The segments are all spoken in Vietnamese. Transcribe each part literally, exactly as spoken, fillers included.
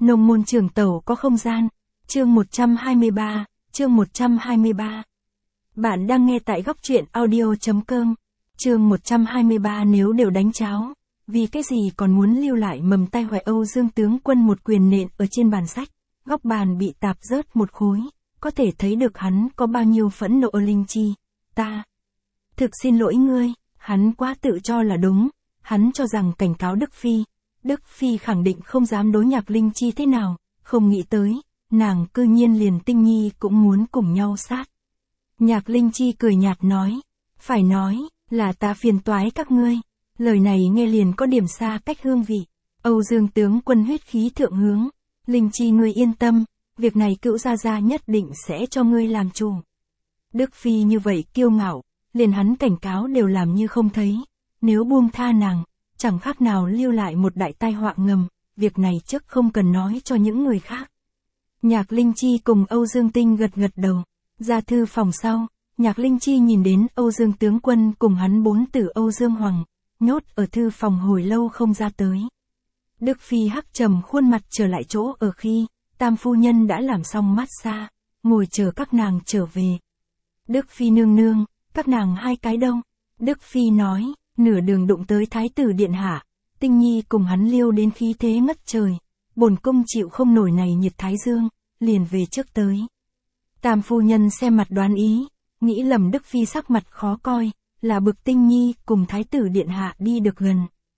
Nông môn trường tẩu có không gian. Chương một trăm hai mươi ba, chương một trăm hai mươi ba. Bạn đang nghe tại góc truyện audio chấm com. Chương một trăm hai mươi ba nếu đều đánh cháo, vì cái gì còn muốn lưu lại mầm tai họa. Âu Dương tướng quân một quyền nện ở trên bàn sách, góc bàn bị tạp rớt một khối, có thể thấy được hắn có bao nhiêu phẫn nộ. Linh Chi, ta thực xin lỗi ngươi, hắn quá tự cho là đúng, hắn cho rằng cảnh cáo Đức Phi, Đức Phi khẳng định không dám đối Nhạc Linh Chi thế nào, không nghĩ tới, nàng cư nhiên liền Tinh Nhi cũng muốn cùng nhau sát. Nhạc Linh Chi cười nhạt nói, phải nói, là ta phiền toái các ngươi, lời này nghe liền có điểm xa cách hương vị. Âu Dương tướng quân huyết khí thượng hướng, Linh Chi ngươi yên tâm, việc này cữu gia gia nhất định sẽ cho ngươi làm chủ. Đức Phi như vậy kiêu ngạo, liền hắn cảnh cáo đều làm như không thấy, nếu buông tha nàng, chẳng khác nào lưu lại một đại tai họa ngầm, việc này trước không cần nói cho những người khác. Nhạc Linh Chi cùng Âu Dương Tinh gật gật đầu, ra thư phòng sau, Nhạc Linh Chi nhìn đến Âu Dương tướng quân cùng hắn bốn tử Âu Dương Hoàng, nhốt ở thư phòng hồi lâu không ra tới. Đức Phi hắc trầm khuôn mặt trở lại chỗ ở khi, Tam phu nhân đã làm xong massage, ngồi chờ các nàng trở về. Đức Phi nương nương, các nàng hai cái đâu? Đức Phi nói, nửa đường đụng tới Thái tử điện hạ, Tinh Nhi cùng hắn liêu đến khí thế ngất trời, bổn cung chịu không nổi này nhiệt thái dương, liền về trước tới. Tam phu nhân xem mặt đoán ý, nghĩ lầm Đức Phi sắc mặt khó coi, là bực Tinh Nhi cùng Thái tử điện hạ đi được gần.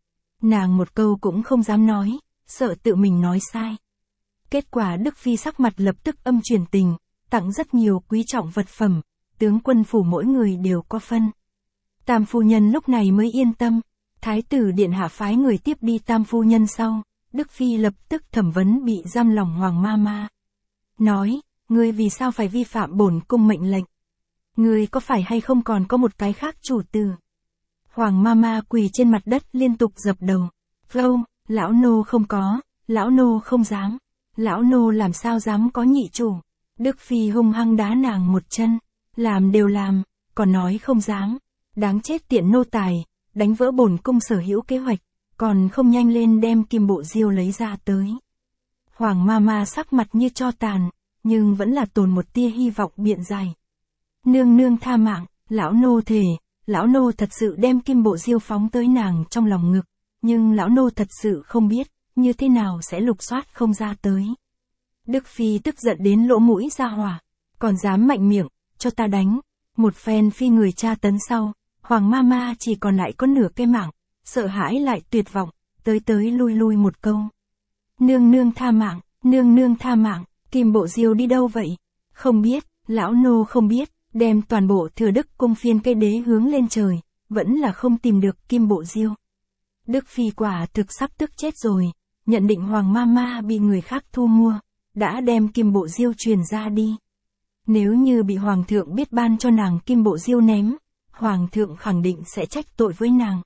Nàng một câu cũng không dám nói, sợ tự mình nói sai. Kết quả Đức Phi sắc mặt lập tức âm chuyển tình, tặng rất nhiều quý trọng vật phẩm, tướng quân phủ mỗi người đều có phân. Tam phu nhân lúc này mới yên tâm, Thái tử điện hạ phái người tiếp đi Tam phu nhân sau, Đức Phi lập tức thẩm vấn bị giam lòng Hoàng ma ma. Nói, ngươi vì sao phải vi phạm bổn cung mệnh lệnh? Ngươi có phải hay không còn có một cái khác chủ tử? Hoàng ma ma quỳ trên mặt đất liên tục dập đầu. Phâu, lão nô không có, lão nô không dám, lão nô làm sao dám có nhị chủ? Đức Phi hung hăng đá nàng một chân, làm đều làm, còn nói không dám, đáng chết tiện nô tài, đánh vỡ bổn cung sở hữu kế hoạch, còn không nhanh lên đem kim bộ diêu lấy ra tới. Hoàng ma ma sắc mặt như tro tàn, nhưng vẫn là tồn một tia hy vọng biện giải. Nương nương tha mạng, lão nô thề, lão nô thật sự đem kim bộ diêu phóng tới nàng trong lòng ngực, nhưng lão nô thật sự không biết, như thế nào sẽ lục soát không ra tới. Đức Phi tức giận đến lỗ mũi ra hỏa, còn dám mạnh miệng, cho ta đánh. Một phen phi người tra tấn sau, Hoàng ma ma chỉ còn lại có nửa cái mạng, sợ hãi lại tuyệt vọng, tới tới lui lui một câu. Nương nương tha mạng, nương nương tha mạng, kim bộ diêu đi đâu vậy? Không biết, lão nô không biết, đem toàn bộ thừa đức cung phiên cây đế hướng lên trời, vẫn là không tìm được kim bộ diêu. Đức Phi quả thực sắp tức chết rồi, nhận định Hoàng ma ma bị người khác thu mua, đã đem kim bộ diêu truyền ra đi. Nếu như bị Hoàng thượng biết ban cho nàng kim bộ diêu ném, Hoàng thượng khẳng định sẽ trách tội với nàng.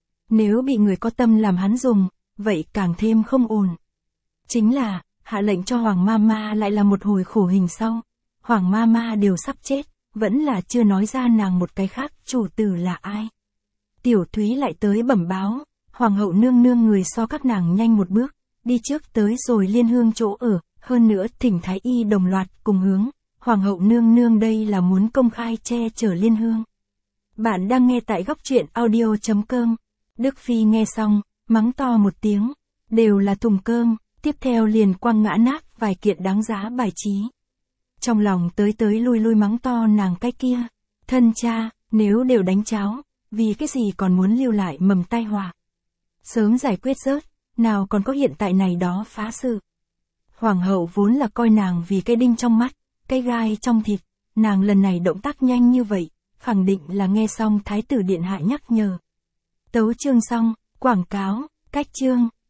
Nếu bị người có tâm làm hắn dùng, vậy càng thêm không ổn. Chính là, hạ lệnh cho Hoàng ma ma lại là một hồi khổ hình sau. Hoàng ma ma đều sắp chết, vẫn là chưa nói ra nàng một cái khác chủ tử là ai. Tiểu Thúy lại tới bẩm báo, Hoàng hậu nương nương người so các nàng nhanh một bước, đi trước tới rồi Liên Hương chỗ ở, hơn nữa thỉnh Thái y đồng loạt cùng hướng. Hoàng hậu nương nương đây là muốn công khai che chở Liên Hương. Bạn đang nghe tại góc truyện audio chấm com. Đức Phi nghe xong, mắng to một tiếng, đều là thùng cơm, tiếp theo liền quăng ngã nát vài kiện đáng giá bài trí. Trong lòng tới tới lui lui mắng to nàng cái kia, thân cha, nếu đều đánh cháo, vì cái gì còn muốn lưu lại mầm tai họa. Sớm giải quyết rớt, nào còn có hiện tại này đó phá sự. Hoàng hậu vốn là coi nàng vì cái đinh trong mắt, cái gai trong thịt, nàng lần này động tác nhanh như vậy, khẳng định là nghe xong Thái tử điện hạ nhắc nhở. Tấu chương xong, quảng cáo, cách chương.